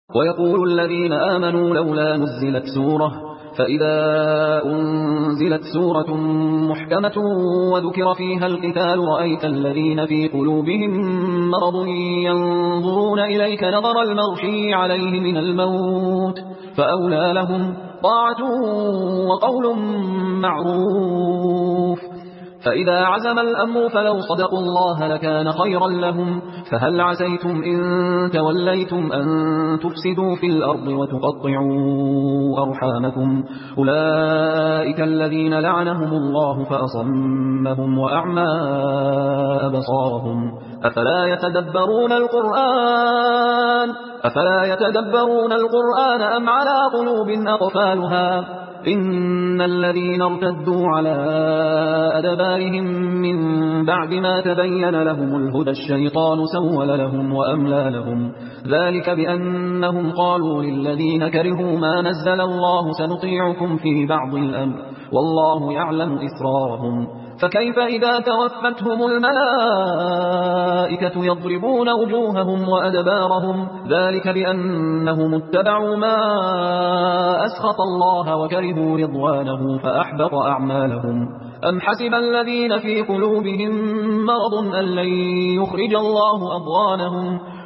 ويقول الذين آمنوا لولا نزلت سورة، فإذا أنزلت سورة محكمة وذكر فيها القتال رأيت الذين في قلوبهم مرض ينظرون إليك نظر المغشي عليه من الموت، فأولى لهم طاعة وقول معروف. فإذا عزم الأمر فلو صدقوا الله لكان خيرا لهم. فهل عسيتم إن توليتم أن تفسدوا في الأرض وتقطعوا أرحامكم؟ أولئك الذين لعنهم الله فأصمهم وأعمى أبصارهم. أفلا يتدبرون القرآن أم على قلوب أقفالها؟ إن الذين ارتدوا على أدبارهم من بعد ما تبين لهم الهدى الشيطان سول لهم وأملى لهم. ذلك بأنهم قالوا للذين كرهوا ما نزل الله سنطيعكم في بعض الأمر والله يعلم إسرارهم. فكيف إذا توفتهم الملائكة يضربون وجوههم وأدبارهم؟ ذلك بأنهم اتبعوا ما أسخط الله وكرهوا رضوانه فأحبط أعمالهم. أم حسب الذين في قلوبهم مرض أن لن يخرج الله أضغانهم؟